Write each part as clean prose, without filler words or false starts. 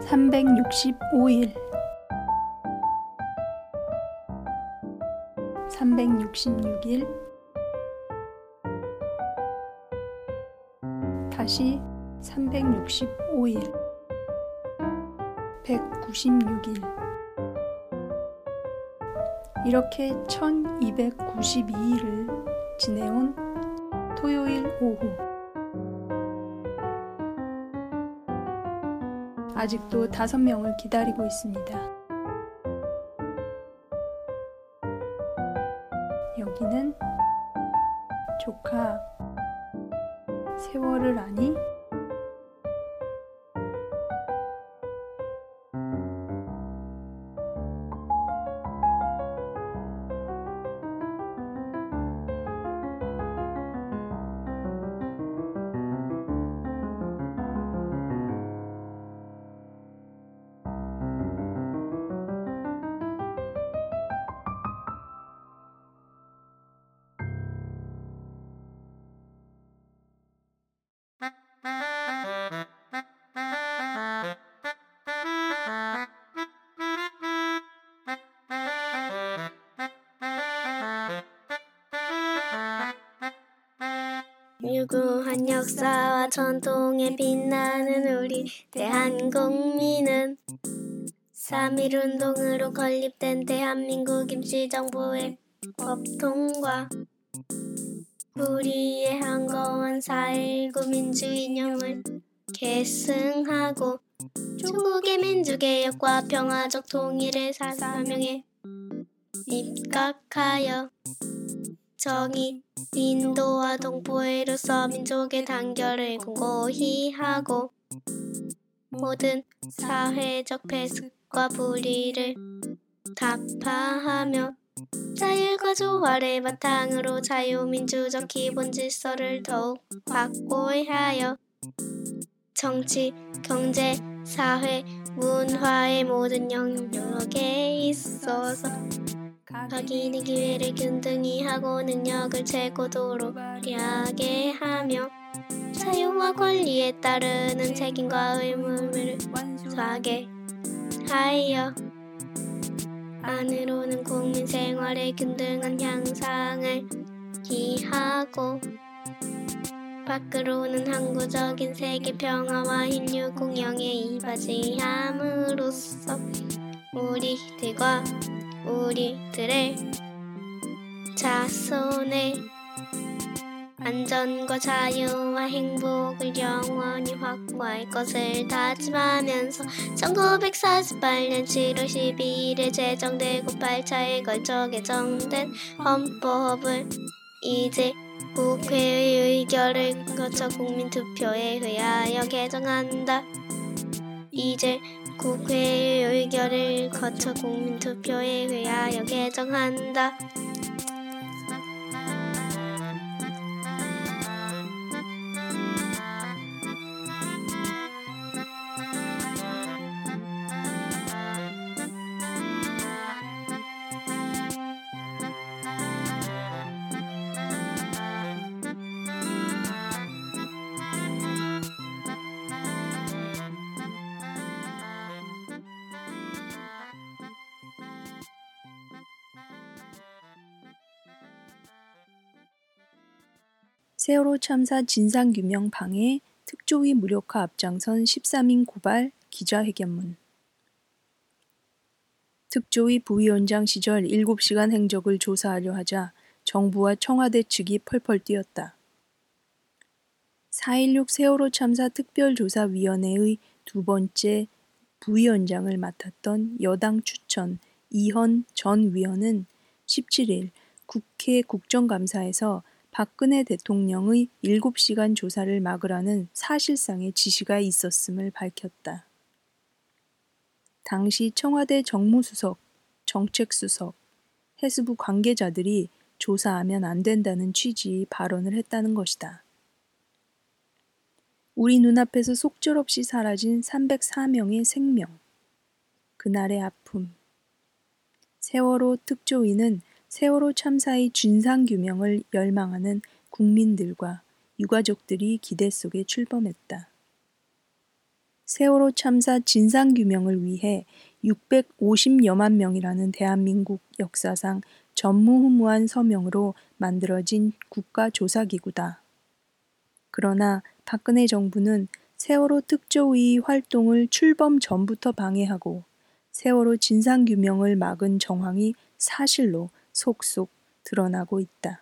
365일 366일 다시 365일 196일 이렇게 1292일을 지내온 토요일 오후 아직도 5명을 기다리고 있습니다. 여기는 조카 세월을 아니? 유구한 역사와 전통에 빛나는 우리 대한국민은 3.1운동으로 건립된 대한민국 임시정부의 법통과 우리의 항거한 4.19 민주이념을 계승하고 조국의 민주개혁과 평화적 통일의 사명에 입각하여 정의, 인도와 동포애로서 민족의 단결을 공고히 하고 모든 사회적 배습과 불의를 타파하며 자율과 조화를 바탕으로 자유민주적 기본 질서를 더욱 확고히 하여 정치, 경제, 사회, 문화의 모든 영역에 있어서 각인의 기회를 균등히 하고 능력을 최고도로 발휘하게 하며 자유와 권리에 따르는 책임과 의무를 완수하게 하여 안으로는 국민 생활의 균등한 향상을 기하고 밖으로는 항구적인 세계 평화와 인류 공영에 이바지함으로써 우리들과 우리들의 자손의 안전과 자유와 행복을 영원히 확보할 것을 다짐하면서 1948년 7월 12일에 제정되고 8차에 걸쳐 개정된 헌법을 이제 국회의 의결을 거쳐 국민투표에 의하여 개정한다. 이제 국회의 의결을 거쳐 국민투표에 의하여 개정한다. 세월호 참사 진상규명 방해 특조위 무력화 앞장선 13인 고발 기자회견문 특조위 부위원장 시절 7시간 행적을 조사하려 하자 정부와 청와대 측이 펄펄 뛰었다. 4.16 세월호 참사 특별조사위원회의 2번째 부위원장을 맡았던 여당 추천 이헌 전 위원은 17일 국회 국정감사에서 박근혜 대통령의 7시간 조사를 막으라는 사실상의 지시가 있었음을 밝혔다. 당시 청와대 정무수석, 정책수석, 해수부 관계자들이 조사하면 안 된다는 취지의 발언을 했다는 것이다. 우리 눈앞에서 속절없이 사라진 304명의 생명, 그날의 아픔. 세월호 특조위는 세월호 참사의 진상규명을 열망하는 국민들과 유가족들이 기대 속에 출범했다. 세월호 참사 진상규명을 위해 650여만 명이라는 대한민국 역사상 전무후무한 서명으로 만들어진 국가조사기구다. 그러나 박근혜 정부는 세월호 특조위 활동을 출범 전부터 방해하고 세월호 진상규명을 막은 정황이 사실로 속속 드러나고 있다.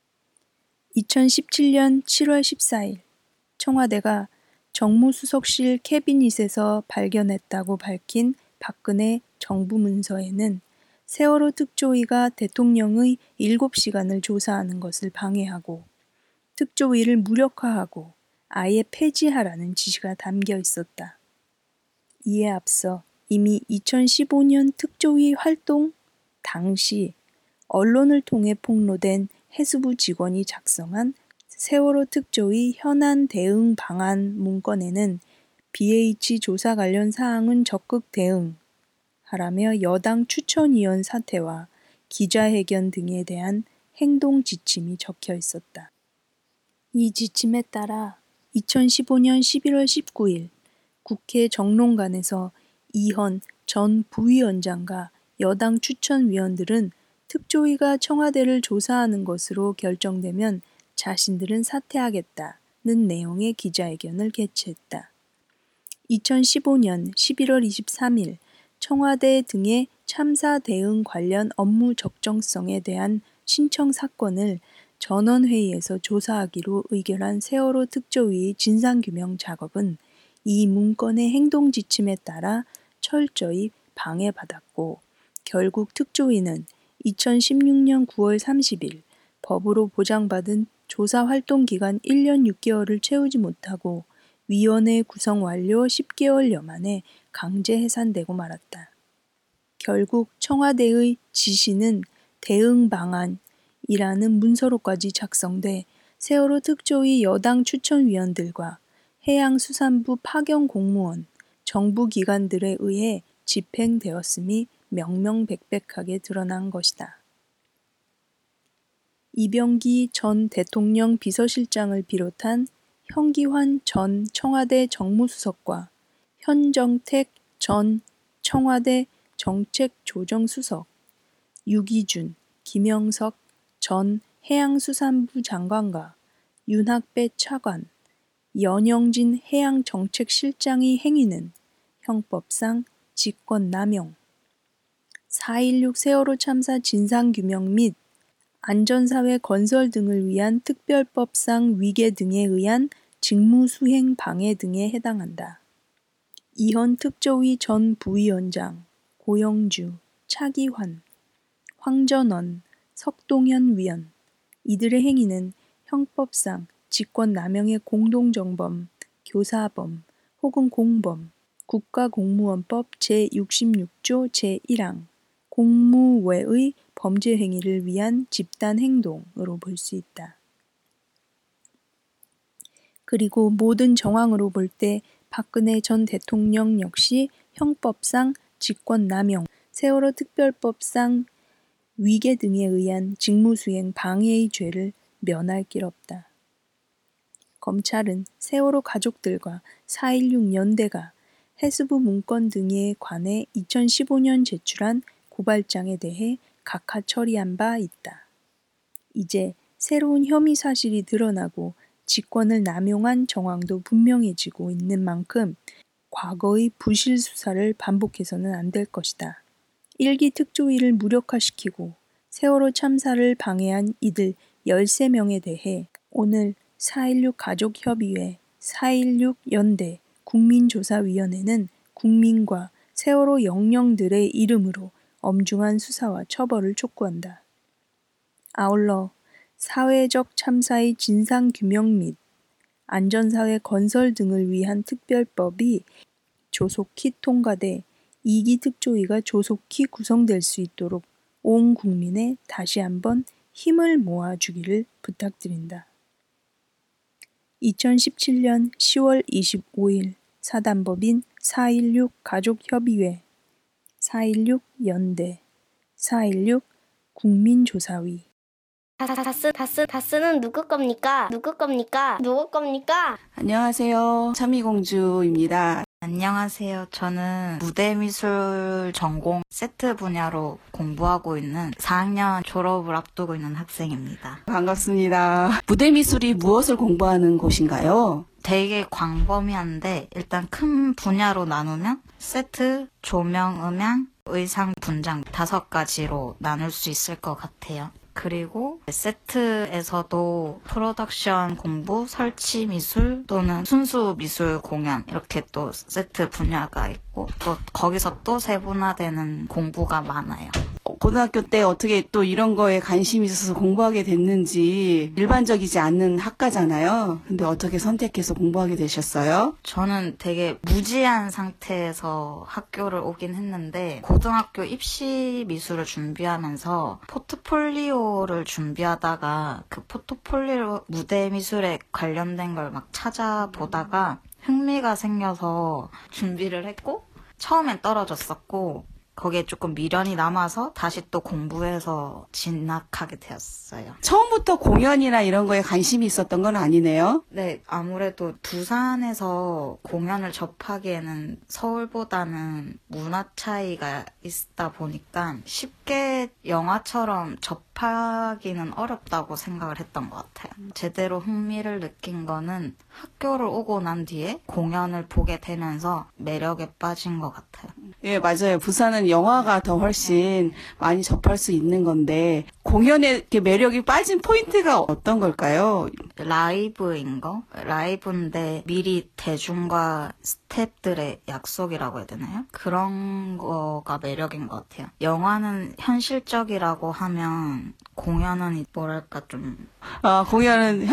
2017년 7월 14일 청와대가 정무수석실 캐비닛에서 발견했다고 밝힌 박근혜 정부 문서에는 세월호 특조위가 대통령의 7시간을 조사하는 것을 방해하고 특조위를 무력화하고 아예 폐지하라는 지시가 담겨 있었다. 이에 앞서 이미 2015년 특조위 활동 당시 언론을 통해 폭로된 해수부 직원이 작성한 세월호 특조위 현안 대응 방안 문건에는 BH 조사 관련 사항은 적극 대응하라며 여당 추천위원 사퇴와 기자회견 등에 대한 행동 지침이 적혀 있었다. 이 지침에 따라 2015년 11월 19일 국회 정론관에서 이현 전 부위원장과 여당 추천위원들은 특조위가 청와대를 조사하는 것으로 결정되면 자신들은 사퇴하겠다는 내용의 기자회견을 개최했다. 2015년 11월 23일 청와대 등의 참사 대응 관련 업무 적정성에 대한 신청 사건을 전원회의에서 조사하기로 의결한 세월호 특조위의 진상규명 작업은 이 문건의 행동 지침에 따라 철저히 방해받았고 결국 특조위는 2016년 9월 30일 법으로 보장받은 조사 활동 기간 1년 6개월을 채우지 못하고 위원회 구성 완료 10개월여 만에 강제 해산되고 말았다. 결국 청와대의 지시는 대응 방안이라는 문서로까지 작성돼 세월호 특조위 여당 추천위원들과 해양수산부 파견 공무원, 정부 기관들에 의해 집행되었음이 명명백백하게 드러난 것이다. 이병기 전 대통령 비서실장을 비롯한 현기환 전 청와대 정무수석과 현정택 전 청와대 정책조정수석, 유기준, 김영석 전 해양수산부 장관과 윤학배 차관, 연영진 해양정책실장의 행위는 형법상 직권남용, 4.16 세월호 참사 진상규명 및 안전사회 건설 등을 위한 특별법상 위계 등에 의한 직무수행 방해 등에 해당한다. 이현 특조위 전 부위원장, 고영주, 차기환, 황전원, 석동현 위원, 이들의 행위는 형법상 직권남용의 공동정범, 교사범 혹은 공범, 국가공무원법 제66조 제1항, 공무외의 범죄 행위를 위한 집단 행동으로 볼 수 있다. 그리고 모든 정황으로 볼 때 박근혜 전 대통령 역시 형법상 직권남용, 세월호 특별법상 위계 등에 의한 직무수행 방해의 죄를 면할 길 없다. 검찰은 세월호 가족들과 4.16 연대가 해수부 문건 등에 관해 2015년 제출한 고발장에 대해 각하 처리한 바 있다. 이제 새로운 혐의 사실이 드러나고 직권을 남용한 정황도 분명해지고 있는 만큼 과거의 부실 수사를 반복해서는 안 될 것이다. 1기 특조위를 무력화시키고 세월호 참사를 방해한 이들 13명에 대해 오늘 4.16 가족협의회, 4.16 연대, 국민조사위원회는 국민과 세월호 영령들의 이름으로 엄중한 수사와 처벌을 촉구한다. 아울러 사회적 참사의 진상규명 및 안전사회 건설 등을 위한 특별법이 조속히 통과돼 2기 특조위가 조속히 구성될 수 있도록 온 국민에 다시 한번 힘을 모아주기를 부탁드린다. 2017년 10월 25일 사단법인 4.16 가족협의회, 4.16 연대, 4.16 국민조사위. 다스는 누구 겁니까? 누구 겁니까? 누구 겁니까? 안녕하세요. 참이공주입니다. 안녕하세요. 저는 무대미술 전공 세트 분야로 공부하고 있는 4학년 졸업을 앞두고 있는 학생입니다. 반갑습니다. 무대미술이 무엇을 공부하는 곳인가요? 되게 광범위한데 일단 큰 분야로 나누면 세트, 조명, 음향, 의상, 분장 5가지로 나눌 수 있을 것 같아요. 그리고 세트에서도 프로덕션 공부, 설치 미술 또는 순수 미술 공연 이렇게 또 세트 분야가 있고 또 거기서 또 세분화되는 공부가 많아요. 고등학교 때 어떻게 또 이런 거에 관심이 있어서 공부하게 됐는지 일반적이지 않는 학과잖아요. 근데 어떻게 선택해서 공부하게 되셨어요? 저는 되게 무지한 상태에서 학교를 오긴 했는데 고등학교 입시 미술을 준비하면서 포트폴리오를 준비하다가 그 포트폴리오 무대 미술에 관련된 걸 막 찾아보다가 흥미가 생겨서 준비를 했고 처음엔 떨어졌었고 거기에 조금 미련이 남아서 다시 또 공부해서 진학하게 되었어요. 처음부터 공연이나 이런 거에 관심이 있었던 건 아니네요. 네, 아무래도 부산에서 공연을 접하기에는 서울보다는 문화 차이가 있다 보니까 쉽게 영화처럼 접하기는 어렵다고 생각을 했던 것 같아요. 제대로 흥미를 느낀 거는 학교를 오고 난 뒤에 공연을 보게 되면서 매력에 빠진 것 같아요. 예, 맞아요. 부산은 영화가 더 훨씬 많이 접할 수 있는 건데 공연에 이렇게 매력이 빠진 포인트가 어떤 걸까요? 라이브인 거? 라이브인데 미리 대중과 스태프들의 약속이라고 해야 되나요? 그런 거가 매력인 것 같아요. 영화는 현실적이라고 하면 공연은 뭐랄까 좀 공연은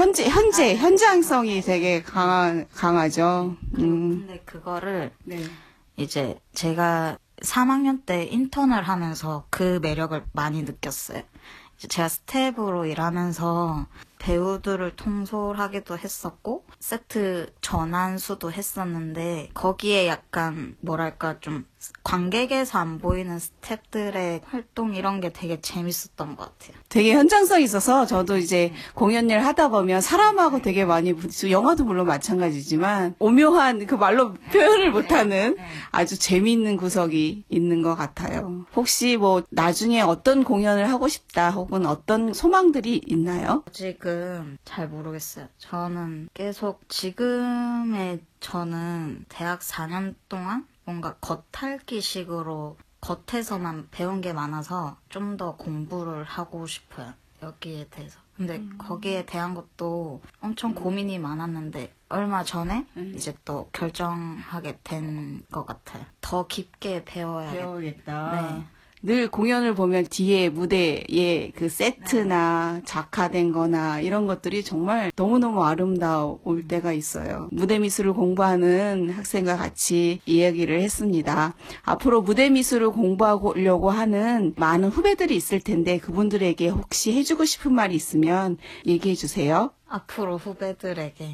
현장성이 되게 강하죠. 근데 그거를 네. 이제 제가 3학년 때 인턴을 하면서 그 매력을 많이 느꼈어요. 이제 제가 스텝으로 일하면서 배우들을 통솔하기도 했었고 세트 전환수도 했었는데 거기에 약간 뭐랄까 좀 관객에서 안 보이는 스태프들의 활동 이런 게 되게 재밌었던 것 같아요. 되게 현장성이 있어서 저도 이제 공연 일 하다 보면 사람하고 되게 많이 부딪히고 영화도 물론 마찬가지지만 오묘한 그 말로 표현을 못하는 아주 재미있는 구석이 있는 것 같아요. 혹시 뭐 나중에 어떤 공연을 하고 싶다 혹은 어떤 소망들이 있나요? 아직은 잘 모르겠어요. 저는 계속 지금의 저는 대학 4년 동안 뭔가 겉핥기식으로 겉에서만 배운 게 많아서 좀 더 공부를 하고 싶어요. 여기에 대해서. 근데 거기에 대한 것도 엄청 고민이 많았는데 얼마 전에 이제 또 결정하게 된 것 같아요. 더 깊게 배워야겠다. 네. 늘 공연을 보면 뒤에 무대에 그 세트나 작화된 거나 이런 것들이 정말 너무너무 아름다울 때가 있어요. 무대 미술을 공부하는 학생과 같이 이야기를 했습니다. 앞으로 무대 미술을 공부하려고 하는 많은 후배들이 있을 텐데 그분들에게 혹시 해주고 싶은 말이 있으면 얘기해 주세요. 앞으로 후배들에게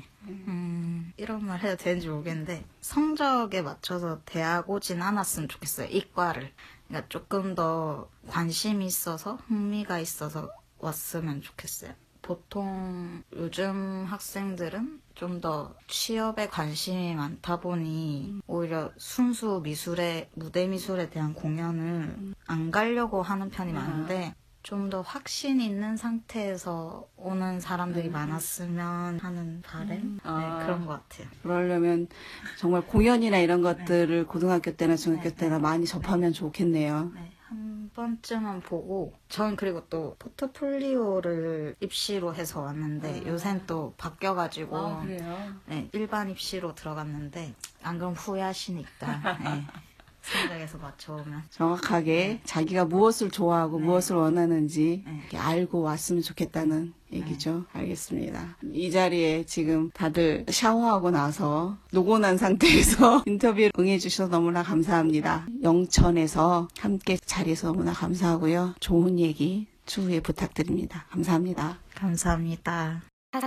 이런 말 해도 되는지 모르겠는데 성적에 맞춰서 대학 오진 않았으면 좋겠어요. 이과를. 그러니까 조금 더 관심이 있어서 흥미가 있어서 왔으면 좋겠어요. 보통 요즘 학생들은 좀 더 취업에 관심이 많다 보니 오히려 순수 미술에 무대 미술에 대한 공연을 안 가려고 하는 편이 많은데 좀 더 확신 있는 상태에서 오는 사람들이 많았으면 하는 바람? 네, 그런 것 같아요. 그러려면 정말 공연이나 이런 것들을 고등학교 때나 중학교 때나 많이 접하면 좋겠네요. 네, 한 번쯤은 보고 전 그리고 또 포트폴리오를 입시로 해서 왔는데 요새는 또 바뀌어가지고 그래요? 네, 일반 입시로 들어갔는데 안 그럼 후회하시니까 네, 생각해서 맞춰오면 정확하게 자기가 무엇을 좋아하고 무엇을 원하는지 이렇게 알고 왔으면 좋겠다는 얘기죠. 알겠습니다. 이 자리에 지금 다들 샤워하고 나서 노곤한 상태에서 인터뷰를 응해주셔서 너무나 감사합니다. 영천에서 함께 자리에서 너무나 감사하고요. 좋은 얘기 추후에 부탁드립니다. 감사합니다. 감사합니다.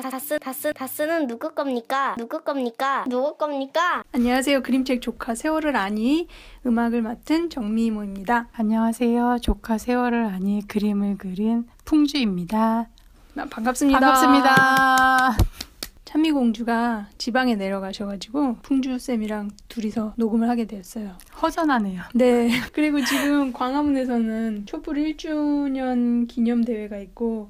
다스는 누구 겁니까? 누구 겁니까? 누구 겁니까? 안녕하세요. 그림책 조카 세월을 아니 음악을 맡은 정미모입니다. 안녕하세요. 조카 세월을 아니 그림을 그린 풍주입니다. 반갑습니다. 반갑습니다. 찬미공주가 지방에 내려가셔가지고 풍주쌤이랑 둘이서 녹음을 하게 되었어요. 허전하네요. 네. 그리고 지금 광화문에서는 촛불 1주년 기념대회가 있고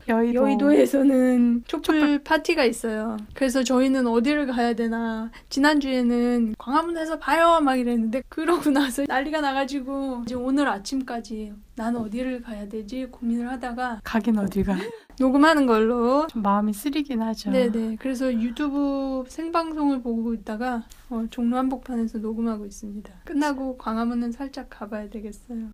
여의도에서는 촛불 파티가 있어요. 그래서 저희는 어디를 가야 되나 지난주에는 광화문에서 봐요 막 이랬는데 그러고 나서 난리가 나가지고 이제 오늘 아침까지 나는 어디를 가야 되지 고민을 하다가 가긴 어디가. 녹음하는 걸로. 좀 마음이 쓰리긴 하죠. 네네. 그래서 유튜브 생방송을 보고 있다가 종로 한복판에서 녹음하고 있습니다. 끝나고 광화문은 살짝 가봐야 되겠어요.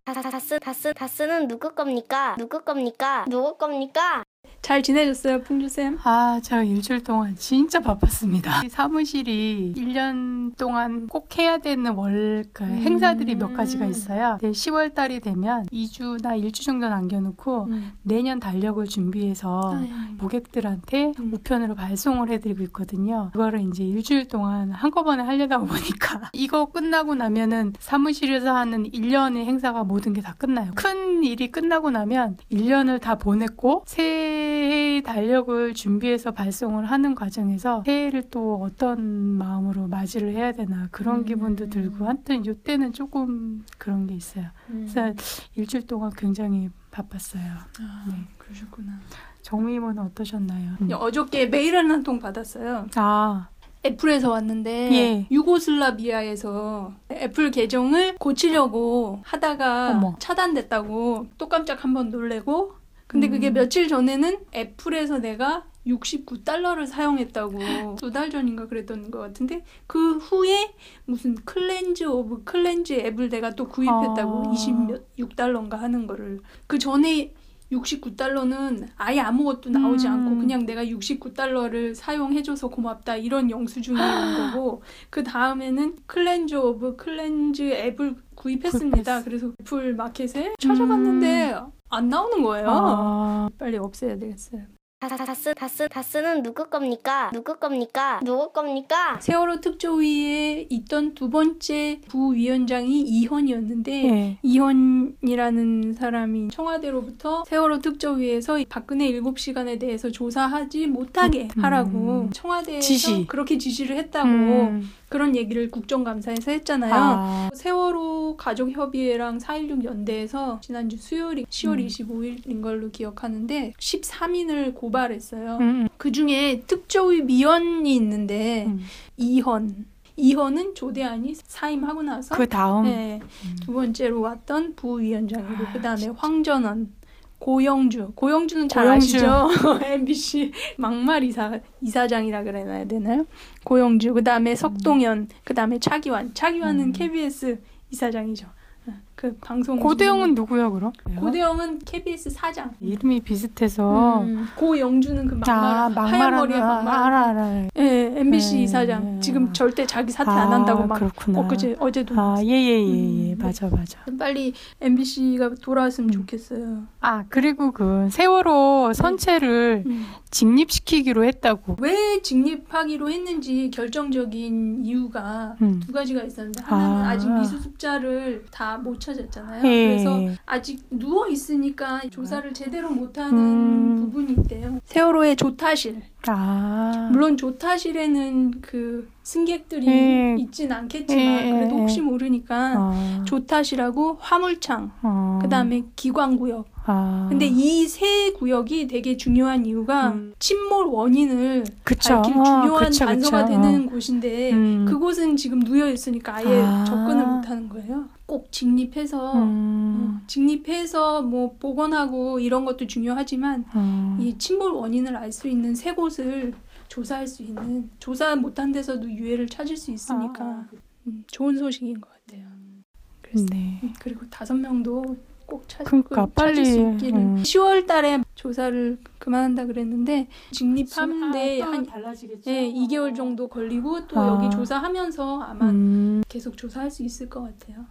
다스는 누구 겁니까? 누구 겁니까? 누구 겁니까? 잘 지내셨어요, 풍주쌤? 제가 일주일 동안 진짜 바빴습니다. 사무실이 1년 동안 꼭 해야 되는 행사들이 몇 가지가 있어요. 10월 달이 되면 2주나 1주 정도 남겨놓고 내년 달력을 준비해서 고객들한테 우편으로 발송을 해드리고 있거든요. 그거를 이제 일주일 동안 한꺼번에 하려다 보니까 이거 끝나고 나면은 사무실에서 하는 1년의 행사가 모든 게 다 끝나요. 큰 일이 끝나고 나면 1년을 다 보냈고 새해 달력을 준비해서 발송을 하는 과정에서 새해를 또 어떤 마음으로 맞이를 해야 되나 그런 기분도 들고 하여튼 이때는 조금 그런 게 있어요. 그래서 일주일 동안 굉장히 바빴어요. 네. 그러셨구나. 정미임은 어떠셨나요? 어저께 메일을 한 통 받았어요. 애플에서 왔는데 예. 유고슬라비아에서 애플 계정을 고치려고 하다가 어머. 차단됐다고 또 깜짝 한번 놀래고 근데 그게 며칠 전에는 애플에서 내가 $69를 사용했다고 2달 전인가 그랬던 것 같은데 그 후에 무슨 클렌즈 앱을 내가 또 구입했다고 26달러인가 하는 거를 그 전에 $69는 아예 아무것도 나오지 않고 그냥 내가 $69를 사용해줘서 고맙다 이런 영수증이 온 거고 그 다음에는 클렌즈 앱을 구입했습니다. 그래서 애플 마켓에 찾아봤는데 안 나오는 거예요. 빨리 없애야 되겠어요. 다스는 누구 겁니까? 누구 겁니까? 누구 겁니까? 세월호 특조위에 있던 두 번째 부위원장이 이현이었는데 네. 이현이라는 사람이 청와대로부터 세월호 특조위에서 박근혜 7시간에 대해서 조사하지 못하게 하라고 청와대에서 그렇게 지시를 했다고 그런 얘기를 국정감사에서 했잖아요. 세월호 가족협의회랑 4.16 연대에서 지난주 수요일 10월 25일인 걸로 기억하는데 13인을 고발했어요. 그중에 특조위 위원이 있는데 이현은 조대한이 사임하고 나서 그 다음 네, 두 번째로 왔던 부위원장이고 그 다음에 황전원 고영주는 잘 아시죠? MBC 막말 이사장이라 그래야 되나요? 고영주, 그 다음에 석동현, 그 다음에 차기환은 KBS 이사장이죠. 그 방송. 고대영은 누구야 그럼? 고대영은 KBS 사장. 이름이 비슷해서. 고영주는 그 하얀 머리에 막말. 알아. 예, MBC 이사장. 지금 절대 자기 사퇴 안 한다고 막. 그렇구나. 어제도. 예. 맞아. 빨리 MBC가 돌아왔으면 좋겠어요. 그리고 그 세월호 선체를 직립시키기로 했다고. 왜 직립하기로 했는지 결정적인 이유가 두 가지가 있었는데 하나는 아직 미수습자를 다 못 찾았잖아요. 그래서 아직 누워 있으니까 조사를 제대로 못하는 부분이 있대요. 세월호의 조타실. 물론 조타실에는 그 승객들이 있진 않겠지만 그래도 혹시 모르니까 조타실하고 화물창, 그 다음에 기관구역. 근데 이 세 구역이 되게 중요한 이유가 침몰 원인을 밝힐 중요한 단서가 되는 곳인데 그곳은 지금 누워 있으니까 아예 접근을 못하는 거예요. 꼭 직립해서 뭐 복원하고 이런 것도 중요하지만 이 침몰 원인을 알 수 있는 세 곳을 조사할 수 있는 조사 못한 데서도 유해를 찾을 수 있으니까 좋은 소식인 것 같아요. 그래서, 그리고 5명도 꼭 찾을 수 있기를 10월 달에 조사를 그만한다 그랬는데 직립하는데 한 2개월 정도 걸리고 또 여기 조사하면서 아마 계속 조사할 수 있을 것 같아요.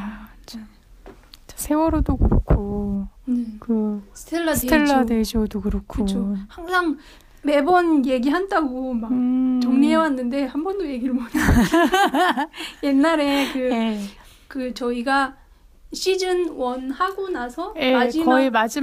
세월호도 그렇고 그 스텔라 데이지오도 그렇고 그쵸. 항상 매번 얘기한다고 막 정리해왔는데 한 번도 얘기를 못해요. 옛날에 그 저희가 시즌 1 하고 나서 거의 마지막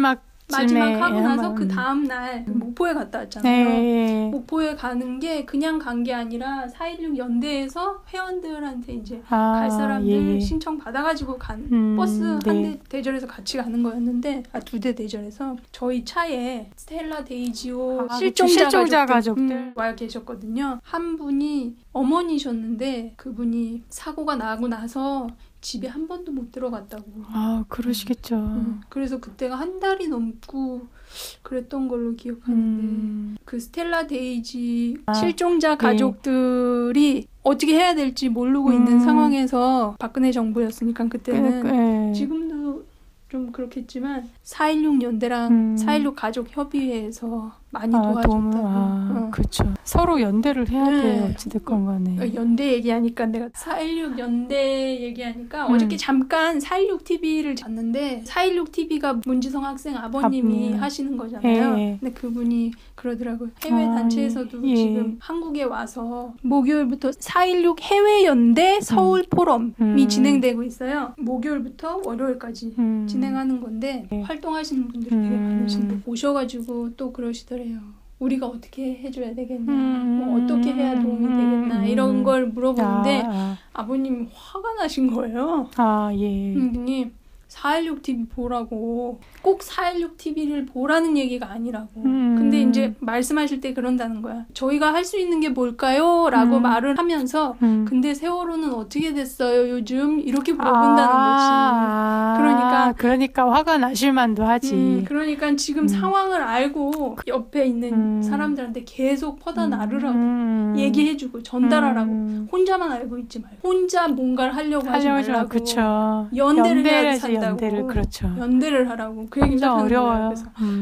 마지막 하고 나서 한번. 그 다음 날 목포에 갔다 왔잖아요. 네. 목포에 가는 게 그냥 간 게 아니라 4.16 연대에서 회원들한테 이제 아, 갈 사람들 예. 신청 받아가지고 버스 한 대 대절해서 같이 가는 거였는데 2대 대절해서 저희 차에 스텔라 데이지오 실종자 가족들. 와 계셨거든요. 한 분이 어머니셨는데 그분이 사고가 나고 나서 집에 한 번도 못 들어갔다고. 아, 그러시겠죠. 그래서 그때가 한 달이 넘고 그랬던 걸로 기억하는데 그 스텔라 데이지 실종자 가족들이 어떻게 해야 될지 모르고 있는 상황에서 박근혜 정부였으니까 그때는 지금도 좀 그렇겠지만 4.16 연대랑 4.16 가족 협의회에서 많이 도와줬다고. 그렇죠. 서로 연대를 해야 돼요. 어찌됐건 간에. 연대 얘기하니까 내가 4.16 연대 얘기하니까 어저께 잠깐 4.16 TV를 봤는데 4.16 TV가 문지성 학생 아버님이 하시는 거잖아요. 근데 그분이 그러더라고요. 해외 단체에서도 지금 한국에 와서 목요일부터 4.16 해외연대 서울 포럼이 진행되고 있어요. 목요일부터 월요일까지 진행하는 건데 활동하시는 분들이 되게 많으신데 오셔가지고 또 그러시더래요. 우리가 어떻게 해줘야 되겠나, 뭐 어떻게 해야 도움이 되겠나 이런 걸 물어보는데 아버님 화가 나신 거예요. 그분이 4.16 TV 보라고 꼭 4.16 TV를 보라는 얘기가 아니라고. 근데 이제 말씀하실 때 그런다는 거야. 저희가 할 수 있는 게 뭘까요? 라고 말을 하면서 근데 세월호는 어떻게 됐어요 요즘? 이렇게 물어본다는 거지. 그러니까 화가 나실 만도 하지. 그러니까 지금 상황을 알고 옆에 있는 사람들한테 계속 퍼다 나르라고 얘기해주고 전달하라고. 혼자만 알고 있지 말고 혼자 뭔가를 하려고 하지 말라고. 그쵸. 연대를 해야지 산다고. 그렇죠. 연대를 하라고. 그 얘기 딱 하는 거예요. 그래서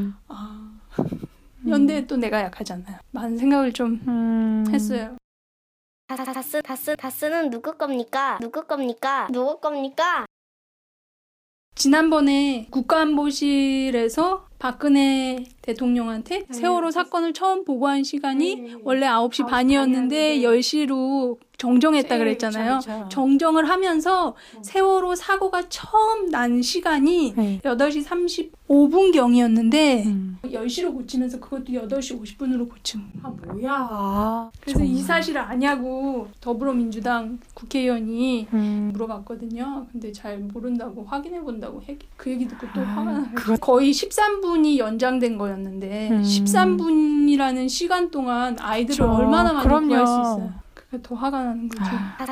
연대에 또 내가 약하잖아요. 많은 생각을 좀 했어요. 다스는 누구 겁니까? 누구 겁니까? 누구 겁니까? 지난번에 국가안보실에서 박근혜 대통령한테 세월호 사건을 처음 보고한 시간이 원래 9시 반이었는데 10시로 정정했다 그랬잖아요. 그쵸. 정정을 하면서 세월호 사고가 처음 난 시간이 8시 35분경이었는데 10시로 고치면서 그것도 8시 50분으로 고침. 뭐야. 그래서 이 사실을 아냐고 더불어민주당 국회의원이 물어봤거든요. 근데 잘 모른다고 확인해본다고 그 얘기 듣고 또 화가 나요. 거의 13분이 연장된 거였는데 13분이라는 시간 동안 아이들을 얼마나 많이 구할 수 있어요. 더 화가 나는 거죠.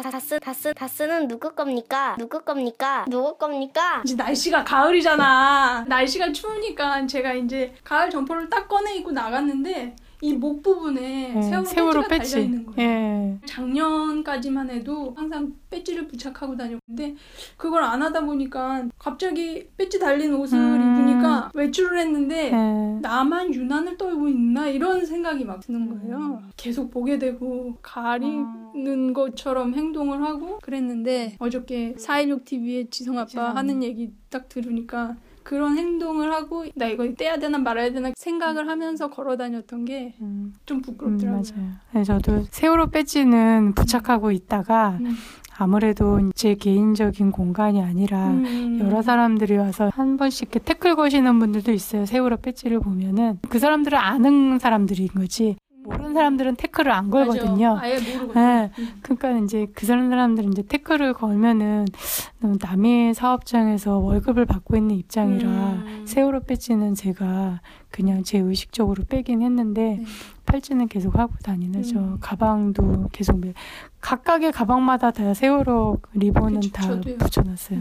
다스는 누구 겁니까? 누구 겁니까? 누구 겁니까? 이제 날씨가 가을이잖아. 날씨가 추우니까 제가 이제 가을 점퍼를 딱 꺼내 입고 나갔는데 이 목 부분에 세월호 배지가 달려있는 거예요. 작년까지만 해도 항상 배지를 부착하고 다녔는데 그걸 안 하다 보니까 갑자기 배지 달린 옷을 입으니까 외출을 했는데 나만 유난을 떨고 있나 이런 생각이 막 드는 거예요. 계속 보게 되고 가리는 것처럼 행동을 하고 그랬는데 어저께 4.16 TV에 지성 아빠 하는 얘기 딱 들으니까 그런 행동을 하고 나 이거 떼야 되나 말아야 되나 생각을 하면서 걸어 다녔던 게 좀 부끄럽더라고요. 맞아요. 네, 저도 세월호 배지는 부착하고 있다가 아무래도 제 개인적인 공간이 아니라 여러 사람들이 와서 한 번씩 이렇게 태클 거시는 분들도 있어요. 세월호 배지를 보면은 그 사람들은 아는 사람들인 거지. 모르는 사람들은 태클을 안 걸거든요. 아예 모르거든요. 네. 그러니까 이제 그 사람들은 이제 태클을 걸면은 남의 사업장에서 월급을 받고 있는 입장이라 세월호 배지는 제가 그냥 제 의식적으로 빼긴 했는데 팔찌는 계속 하고 다니죠. 가방도 계속 각각의 가방마다 다 세월호 리본은 다 저도요. 붙여놨어요.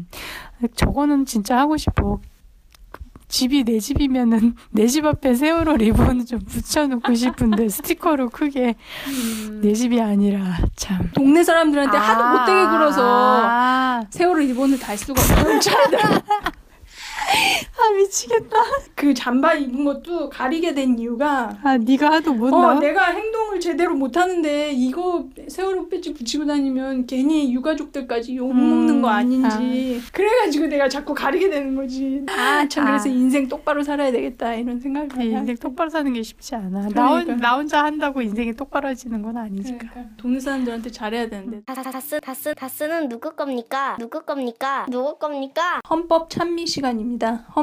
저거는 진짜 하고 싶어. 집이 내 집이면은 내 집 앞에 세월호 리본을 좀 붙여놓고 싶은데 스티커로 크게 내 집이 아니라 참 동네 사람들한테 하도 못되게 굴어서 세월호 리본을 달 수가 없어요. 미치겠다. 그 잠바 입은 것도 가리게 된 이유가 네가 하도 못 나와? 내가 행동을 제대로 못하는데 이거 세월호 배지 붙이고 다니면 괜히 유가족들까지 욕먹는 거 아닌지 그래가지고 내가 자꾸 가리게 되는 거지. 참 그래서 인생 똑바로 살아야 되겠다 이런 생각을 많이 하죠. 인생 똑바로 사는 게 쉽지 않아. 그러니까. 나 혼자 한다고 인생이 똑바로지는 건 아니니까. 그러니까. 동네 사람들한테 잘해야 되는데. 다스는 누구 겁니까? 누구 겁니까? 누구 겁니까? 헌법 찬미 시간입니다.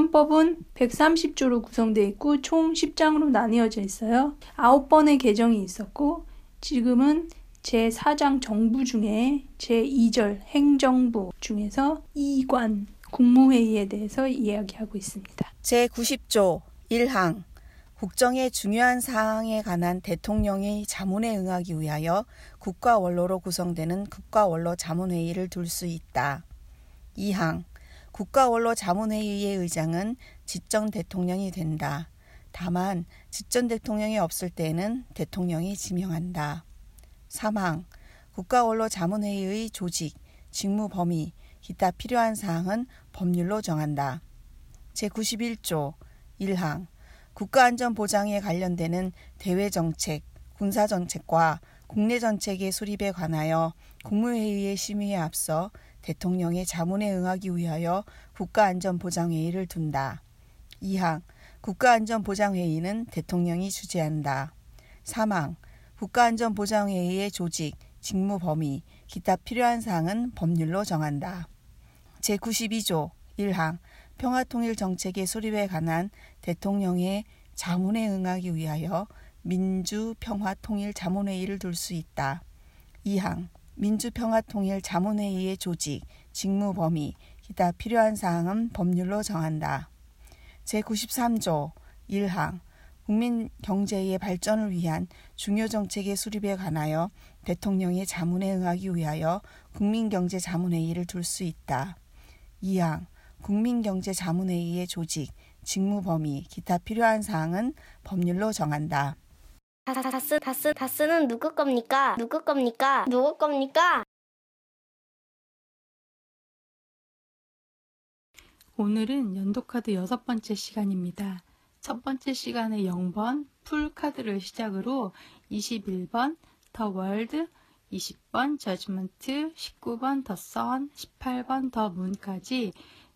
헌법은 130조로 구성되어 있고 총 10장으로 나뉘어져 있어요. 9번의 개정이 있었고 지금은 제4장 정부 중에 제2절 행정부 중에서 이관 국무회의에 대해서 이야기하고 있습니다. 제90조 1항 국정의 중요한 사항에 관한 대통령의 자문에 응하기 위하여 국가원로로 구성되는 국가원로 자문회의를 둘 수 있다. 2항 국가원로 자문회의의 의장은 집권 대통령이 된다. 다만 집권 대통령이 없을 때에는 대통령이 지명한다. 3항 국가원로 자문회의의 조직, 직무 범위, 기타 필요한 사항은 법률로 정한다. 제91조 1항 국가안전보장에 관련되는 대외정책, 군사정책과 국내정책의 수립에 관하여 국무회의의 심의에 앞서 대통령의 자문에 응하기 위하여 국가안전보장회의를 둔다. 2항 국가안전보장회의는 대통령이 주재한다. 3항 국가안전보장회의의 조직, 직무 범위, 기타 필요한 사항은 법률로 정한다. 제92조 1항 평화통일정책의 수립에 관한 대통령의 자문에 응하기 위하여 민주평화통일자문회의를 둘 수 있다. 2항 민주평화통일자문회의의 조직, 직무 범위, 기타 필요한 사항은 법률로 정한다. 제93조 1항 국민 경제의 발전을 위한 중요 정책의 수립에 관하여 대통령의 자문에 응하기 위하여 국민경제자문회의를 둘 수 있다. 2항 국민경제자문회의의 조직, 직무 범위, 기타 필요한 사항은 법률로 정한다. 다스는 누구 겁니까? 누구 겁니까? 누구 겁니까? 오늘은 연도카드 6번째 시간입니다. 첫 번째 시간에 0번 풀카드를 시작으로 21번 더 월드, 20번 저지먼트, 19번 더 선, 18번 더 문까지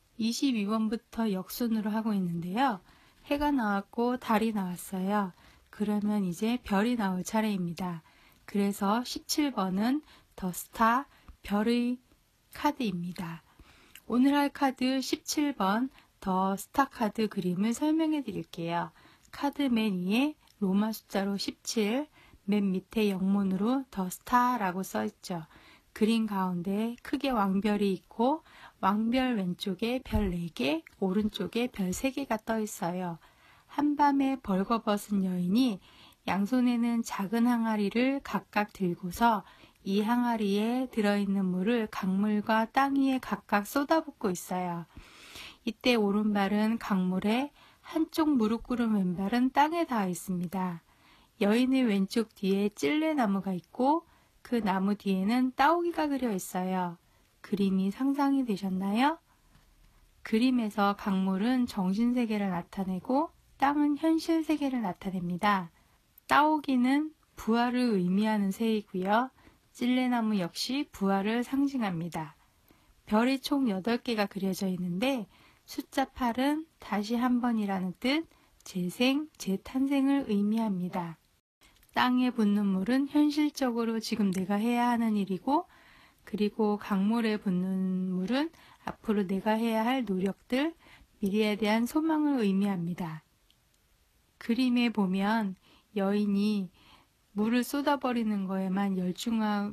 22번부터 역순으로 하고 있는데요. 해가 나왔고 달이 나왔어요. 그러면 이제 별이 나올 차례입니다. 그래서 17번은 더 스타, 별의 카드입니다. 오늘 할 카드 17번 더 스타 카드 그림을 설명해 드릴게요. 카드 맨 위에 로마 숫자로 17, 맨 밑에 영문으로 더 스타라고 써 있죠. 그림 가운데 크게 왕별이 있고 왕별 왼쪽에 별 4개, 오른쪽에 별 3개가 떠 있어요. 한밤에 벌거벗은 여인이 양손에는 작은 항아리를 각각 들고서 이 항아리에 들어있는 물을 강물과 땅 위에 각각 쏟아붓고 있어요. 이때 오른발은 강물에, 한쪽 무릎 꿇은 왼발은 땅에 닿아 있습니다. 여인의 왼쪽 뒤에 찔레나무가 있고 그 나무 뒤에는 따오기가 그려 있어요. 그림이 상상이 되셨나요? 그림에서 강물은 정신세계를 나타내고 땅은 현실세계를 나타냅니다. 따오기는 부활을 의미하는 새이고요. 찔레나무 역시 부활을 상징합니다. 별이 총 8개가 그려져 있는데 숫자 8은 다시 한 번이라는 뜻, 재생, 재탄생을 의미합니다. 땅에 붙는 물은 현실적으로 지금 내가 해야 하는 일이고, 그리고 강물에 붙는 물은 앞으로 내가 해야 할 노력들, 미래에 대한 소망을 의미합니다. 그림에 보면 여인이 물을 쏟아버리는 거에만 열중하고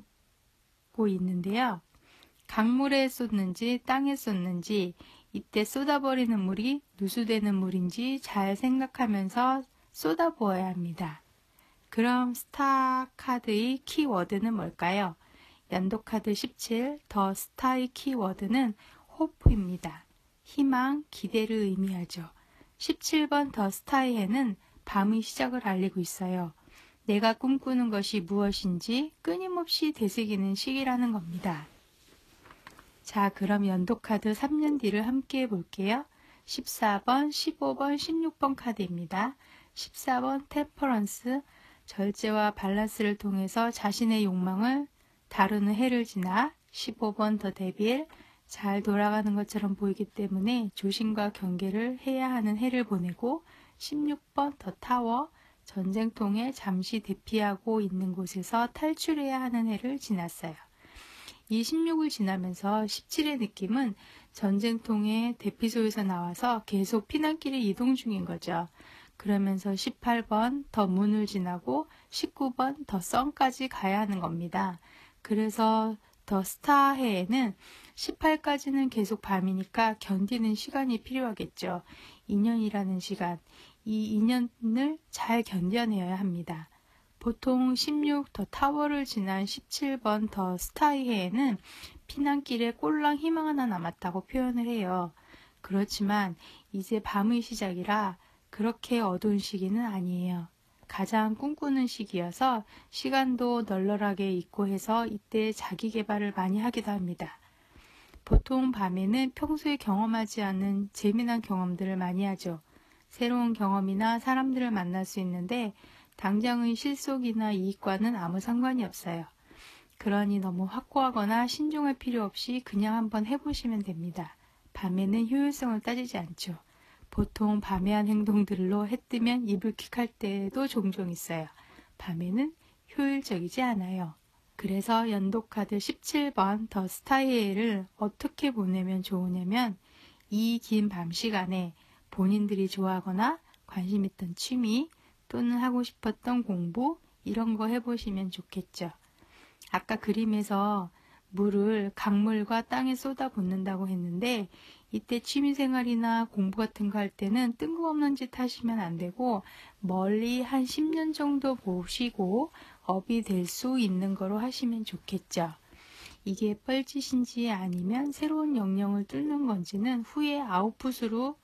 있는데요. 강물에 쏟는지 땅에 쏟는지 이때 쏟아버리는 물이 누수되는 물인지 잘 생각하면서 쏟아부어야 합니다. 그럼 스타 카드의 키워드는 뭘까요? 연도카드 17, 더 스타의 키워드는 호프입니다. 희망, 기대를 의미하죠. 17번 더 스타의 해는 밤의 시작을 알리고 있어요. 내가 꿈꾸는 것이 무엇인지 끊임없이 되새기는 시기라는 겁니다. 자, 그럼 연도카드 3년 뒤를 함께 해볼게요. 14번, 15번, 16번 카드입니다. 14번 템퍼런스, 절제와 밸런스를 통해서 자신의 욕망을 다루는 해를 지나 15번 더 데빌, 잘 돌아가는 것처럼 보이기 때문에 조심과 경계를 해야 하는 해를 보내고 16번 더 타워, 전쟁통에 잠시 대피하고 있는 곳에서 탈출해야 하는 해를 지났어요. 이 16을 지나면서 17의 느낌은 전쟁통의 대피소에서 나와서 계속 피난길을 이동 중인 거죠. 그러면서 18번 더 문을 지나고 19번 더 선까지 가야 하는 겁니다. 그래서 더 스타해에는 18까지는 계속 밤이니까 견디는 시간이 필요하겠죠. 2년이라는 시간, 이 2년을 잘 견뎌내야 합니다. 보통 16 더 타워를 지난 17번 더 스타이해에는 피난길에 꼴랑 희망 하나 남았다고 표현을 해요. 그렇지만 이제 밤의 시작이라 그렇게 어두운 시기는 아니에요. 가장 꿈꾸는 시기여서 시간도 널널하게 있고 해서 이때 자기 개발을 많이 하기도 합니다. 보통 밤에는 평소에 경험하지 않은 재미난 경험들을 많이 하죠. 새로운 경험이나 사람들을 만날 수 있는데 당장의 실속이나 이익과는 아무 상관이 없어요. 그러니 너무 확고하거나 신중할 필요 없이 그냥 한번 해보시면 됩니다. 밤에는 효율성을 따지지 않죠. 보통 밤에 한 행동들로 해 뜨면 이불킥할 때도 종종 있어요. 밤에는 효율적이지 않아요. 그래서 연도카드 17번 더 스타이에를 어떻게 보내면 좋으냐면 이 긴 밤 시간에 본인들이 좋아하거나 관심 있던 취미 또는 하고 싶었던 공부 이런 거 해보시면 좋겠죠. 아까 그림에서 물을 강물과 땅에 쏟아붓는다고 했는데 이때 취미생활이나 공부 같은 거 할 때는 뜬금없는 짓 하시면 안 되고 멀리 한 10년 정도 보시고 업이 될 수 있는 거로 하시면 좋겠죠. 이게 뻘짓인지 아니면 새로운 영역을 뚫는 건지는 후에 아웃풋으로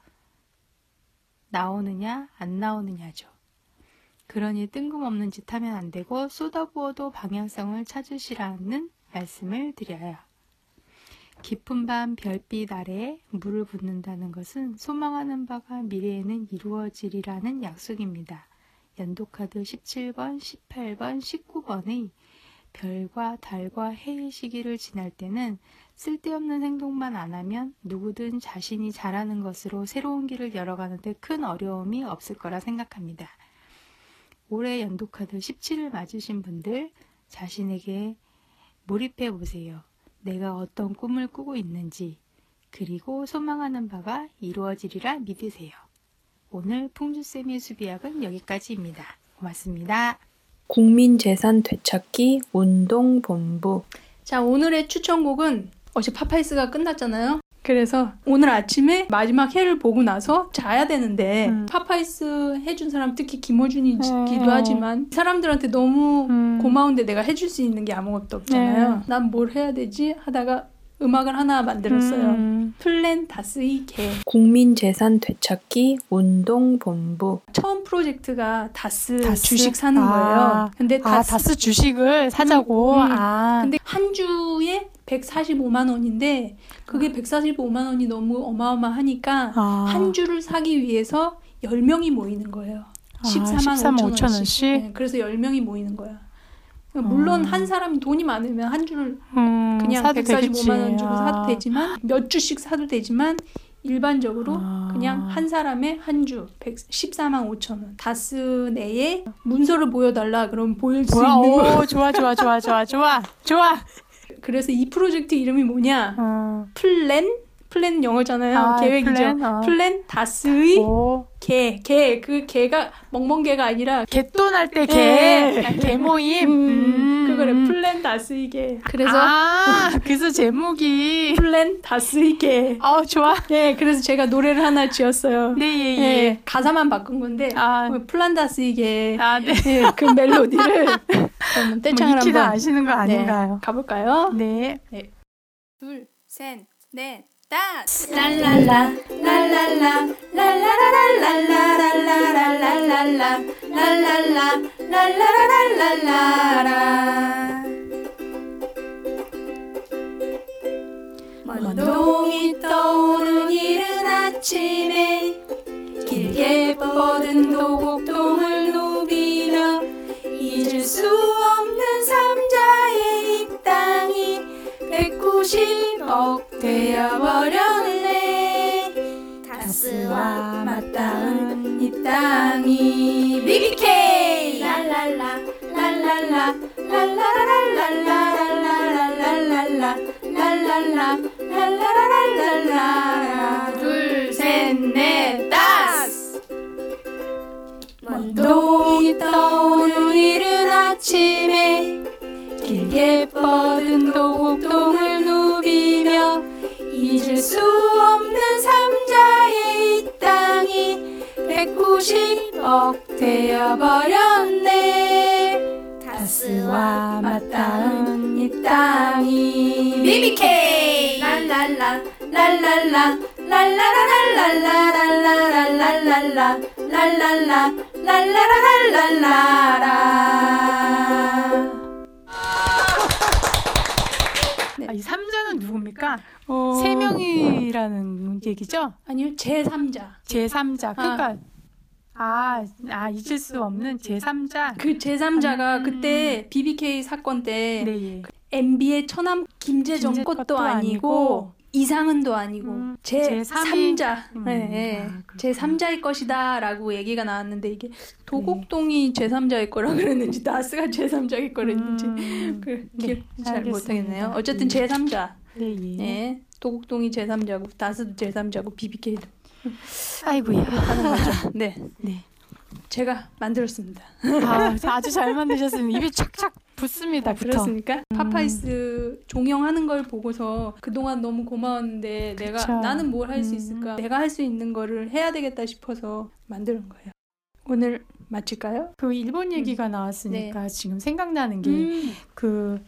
나오느냐 안 나오느냐죠. 그러니 뜬금없는 짓 하면 안 되고 쏟아부어도 방향성을 찾으시라는 말씀을 드려요. 깊은 밤 별빛 아래 물을 붓는다는 것은 소망하는 바가 미래에는 이루어지리라는 약속입니다. 연도카드 17번, 18번, 19번의 별과 달과 해의 시기를 지날 때는 쓸데없는 행동만 안 하면 누구든 자신이 잘하는 것으로 새로운 길을 열어가는데 큰 어려움이 없을 거라 생각합니다. 올해 연도카드 17을 맞으신 분들 자신에게 몰입해 보세요. 내가 어떤 꿈을 꾸고 있는지 그리고 소망하는 바가 이루어지리라 믿으세요. 오늘 풍주쌤의 수비학은 여기까지입니다. 고맙습니다. 국민재산 되찾기 운동본부. 자, 오늘의 추천곡은 어제 파파이스가 끝났잖아요. 그래서 오늘 아침에 마지막 회를 보고 나서 자야 되는데 파파이스 해준 사람 특히 김호준이기도 하지만 사람들한테 너무 고마운데 내가 해줄 수 있는 게 아무것도 없잖아요. 난 뭘 해야 되지 하다가 음악을 하나 만들었어요. 플랜 다스의 개. 국민재산 되찾기 운동본부. 처음 프로젝트가 다스 주식 사는 거예요. 근데 다스 주식을 사자고. 근데 한 주에 145만 원인데 그게 145만 원이 너무 어마어마하니까 한 주를 사기 위해서 10명이 모이는 거예요. 14만 5천 원씩. 네, 그래서 10명이 모이는 거야. 물론 한 사람이 돈이 많으면 한 주를 그냥 145만 원 주고 사도 되지만 몇 주씩 사도 되지만 일반적으로 그냥 한 사람의 한 주 14만 5천 원. 다스 내에 문서를 보여달라 그러면 보일 수 있는 거. 좋아. 그래서 이 프로젝트 이름이 뭐냐? 플랜은 영어잖아요. 계획이죠. 플랜 다스의 그 개가 멍멍개가 아니라 개돈 할 때 개 모임. 그거래. 플랜 다스의 개. 그래서 그래서 제목이 플랜 다스의 개. 좋아. 네, 그래서 제가 노래를 하나 지었어요. 네. 가사만 바꾼 건데 플랜 다스의 개. 네. 그 멜로디를 그러면 떼창을 한번 아시는 거 아닌가요? 네, 가볼까요? 네. 둘, 셋, 넷. 랄랄라 랄랄라 랄라라랄랄라랄라랄랄라 랄랄라 랄라라랄랄라라 먼동이 떠오른 이른 아침에 길게 뻗은 도곡동을 누비며 잊을 수 없는 삼자의 이 땅이 190억 되어버렸네. 다스와 맞닿은 이 땅이 BBK 랄랄라 랄랄라 랄라라랄랄라랄라랄라 랄랄라 랄라라랄랄라 둘, 셋, 넷, 다섯. 먼동이 떠오는 이른 아침에 길게 뻗은 도곡동을 누비며 잊을 수 없는 삼자의 이 땅이 190억 되어버렸네. 다스와 맞닿은 이 땅이 BBK 랄랄라 랄랄라 랄라라랄랄라랄라랄랄랄라 랄랄라 랄라라랄랄라라. 이 삼자는 누굽니까? 세 명이라는 얘기죠? 아니요, 제3자. 제3자. 그러니까 잊을 수 없는 제3자. 그 제3자가 그때 BBK 사건 때 네. MB의 처남 김재정 것도 아니고 이상은도 아니고 제3자 제3자의 것이다 라고 얘기가 나왔는데 이게 도곡동이 제3자의 거라 그랬는지 나스가 제3자의 거랬는지 기억 잘 못하겠네요. 어쨌든 제3자. 네. 도곡동이 제3자고 다스도 제3자고 BBK도 아이고야. 하는 거죠. 네. 제가 만들었습니다. 아주 잘 만드셨습니다. 입에 착착 붙습니다. 그렇습니까? 파파이스 종영하는 걸 보고서 그동안 너무 고마웠는데 나는 뭘 할 수 있을까? 내가 할 수 있는 거를 해야 되겠다 싶어서 만드는 거예요. 오늘 마칠까요? 그 일본 얘기가 나왔으니까 지금 생각나는 게 그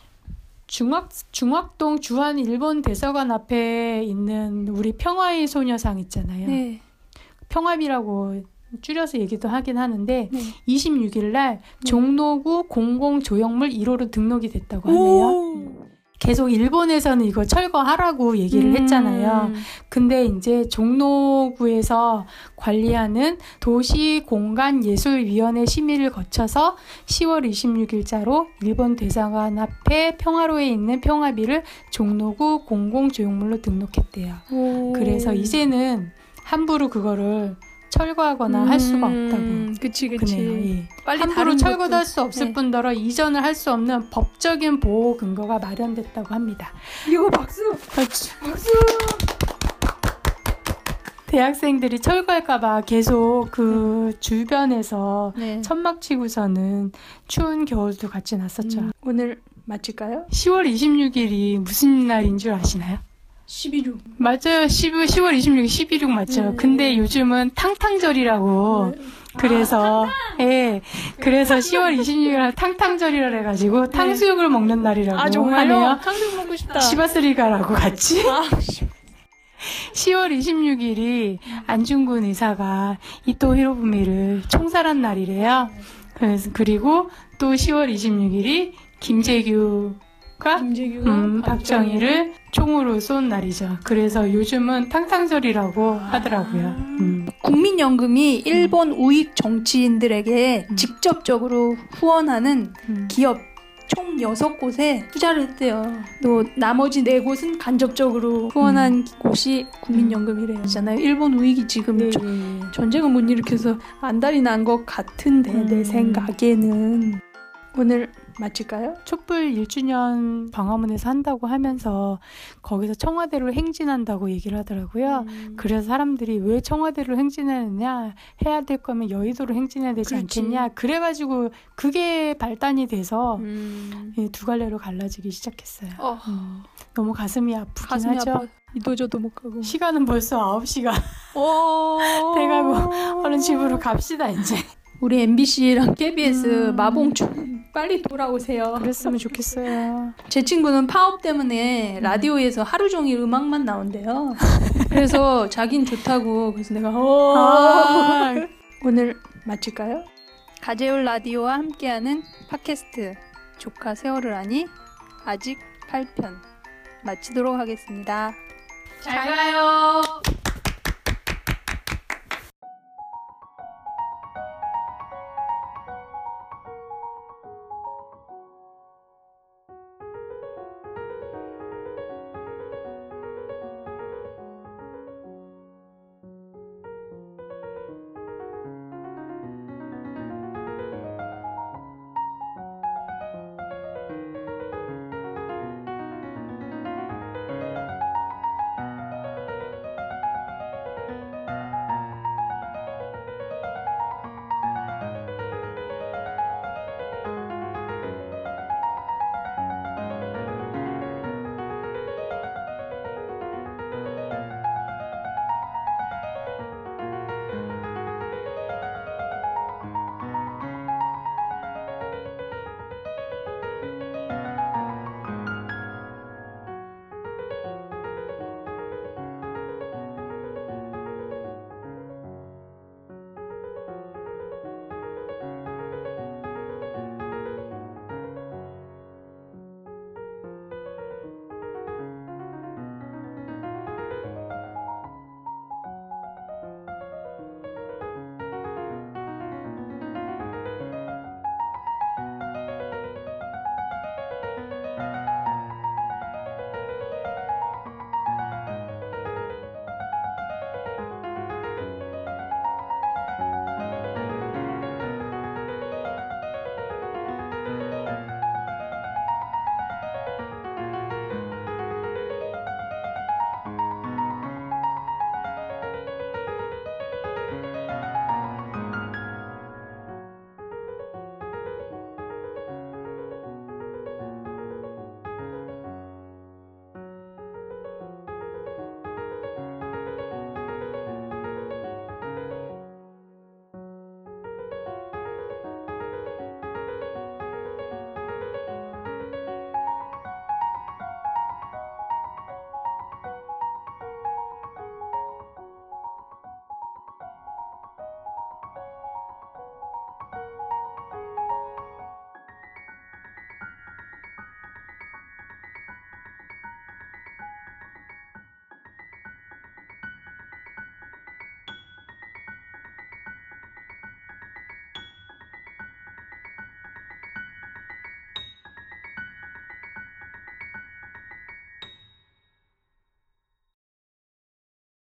중학동 주한 일본 대사관 앞에 있는 우리 평화의 소녀상 있잖아요. 네. 평화비라고 줄여서 얘기도 하긴 하는데 26일 날 종로구 공공조형물 1호로 등록이 됐다고 하네요. 계속 일본에서는 이거 철거하라고 얘기를 했잖아요. 근데 이제 종로구에서 관리하는 도시공간예술위원회 심의를 거쳐서 10월 26일자로 일본 대사관 앞에 평화로에 있는 평화비를 종로구 공공조형물로 등록했대요. 그래서 이제는 함부로 그거를 철거하거나 할 수가 없다고. 그치. 예. 빨리 함부로 철거도 할 수 없을 뿐더러 이전을 할 수 없는 법적인 보호 근거가 마련됐다고 합니다. 이거 박수! 대학생들이 철거할까봐 계속 그 주변에서 천막 치고서는 추운 겨울도 같이 났었죠. 오늘 마칠까요? 10월 26일이 무슨 날인 줄 아시나요? 11육. 맞아요. 10월 26일 11육 맞죠. 근데 요즘은 탕탕절이라고. 그래서 그래서 10월 26일 탕탕절이라 해가지고 탕수육을 먹는 날이라고 정말요? 하네요. 탕수육 먹고 싶다. 시바스리가라고 같이. 10월 26일이 안중근 의사가 이토 히로부미를 총살한 날이래요. 그리고 또 10월 26일이 김재규가 박정희를 총으로 쏜 날이죠. 그래서 요즘은 탕탕절이라고 하더라고요. 국민연금이 일본 우익 정치인들에게 직접적으로 후원하는 기업 총 6곳에 투자를 했대요. 또 나머지 4곳은 간접적으로 후원한 곳이 국민연금이래요. 있잖아요. 일본 우익이 지금 전쟁을 못 일으켜서 안달이 난 것 같은데 내 생각에는. 오늘 마칠까요? 촛불 1주년 광화문에서 한다고 하면서 거기서 청와대로 행진한다고 얘기를 하더라고요. 그래서 사람들이 왜 청와대로 행진하느냐, 해야 될 거면 여의도로 행진해야 되지 않겠냐, 그래가지고 그게 발단이 돼서 두 갈래로 갈라지기 시작했어요. 너무 가슴이 아프긴 하죠. 아파. 이도저도 못 가고. 시간은 벌써 9시가 돼가고 얼른 집으로 갑시다 이제. 우리 MBC랑 KBS 마봉충 빨리 돌아오세요. 그랬으면 좋겠어요. 제 친구는 파업 때문에 라디오에서 하루 종일 음악만 나온대요. 그래서 자긴 좋다고. 그래서 내가 오늘 마칠까요? 가재울 라디오와 함께하는 팟캐스트 조카 세월을 아니 아직 8편 마치도록 하겠습니다. 잘 가요.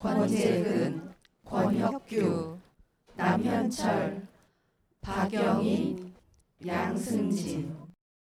권재근, 권혁규, 남현철, 박영인, 양승진.